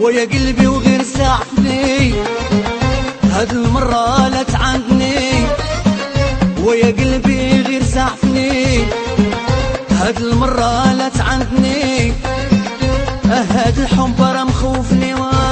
ويا قلبي وغير ساعتني هاد المرة لا تعاندني، ويا قلبي غير ساعتني هاد المرة لا تعاندني. هاد الحب راه مخوفني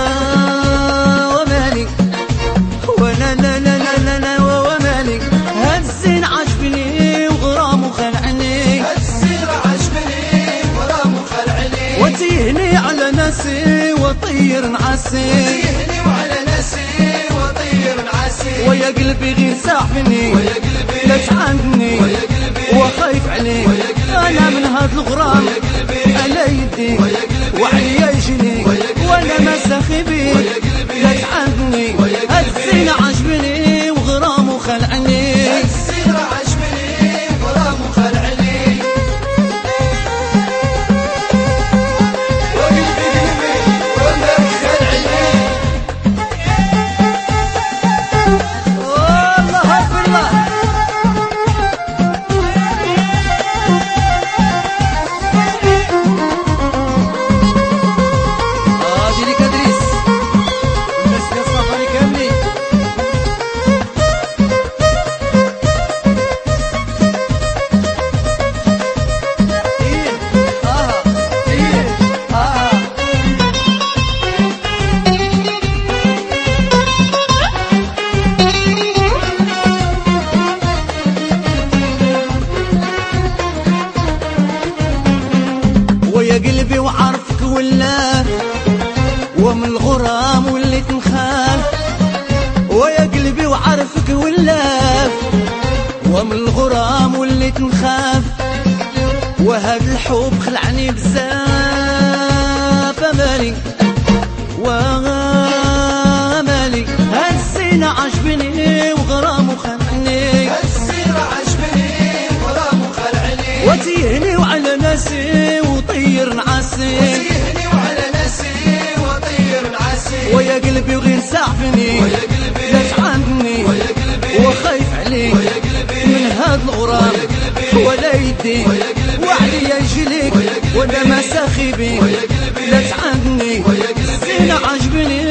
ومالي ولا لا لا لا لا لا ومالي. هاد الزين عجبني وغرام وخلعني، هاد الزين عجبني وغرام وخلعني، وتيهني على ناسي وطير نعاسي، وتيهني وعلى ناسي وطير نعاسي. ويا قلبي غير ساحبني ويا قلبي لا تعاندني، ويا قلبي وخايف عليك ويا قلبي انا من هاد الغرام ويا قلبي على يدي ويا قلبي وعليا يجني ويا قلبي وانا ما ساخي بيك ويا قلبي لا تعاندني. ويا قلبي هاد الزين عجبني وغرام وخلعني، هاد الزين عجبني وغرام وخلعني. وقلبي قلبي وامرك خلعني. الله اكبر الله. جيلي كدريس الناس يا صافري كاملين. ويا قلبي وعرفك ولا ومن الغرام وليت نخاف، ويا قلبي وعرفك ولا ومن الغرام وليت نخاف. وهاد الحب خلعني بزاف امالي وامالي. هاد الزين عجبني وغرام وخلعني، هاد الزين عجبني وغرام وخلعني، وتيهني وعلى ناسي وطير نعاسي، وتيهني وعلى ناسي وطير نعاسي. ويا قلبي وغير ساعفني ويا قلبي لا تعاندني، ويا قلبي وخايف عليك ويا قلبي من هاد الغرام ويا قلبي ولا يدي ويا قلبي وعليا يجليك ويا قلبي وانا ما ساخي بيك ويا قلبي لا تعاندني. ويا قلبي الزين عجبني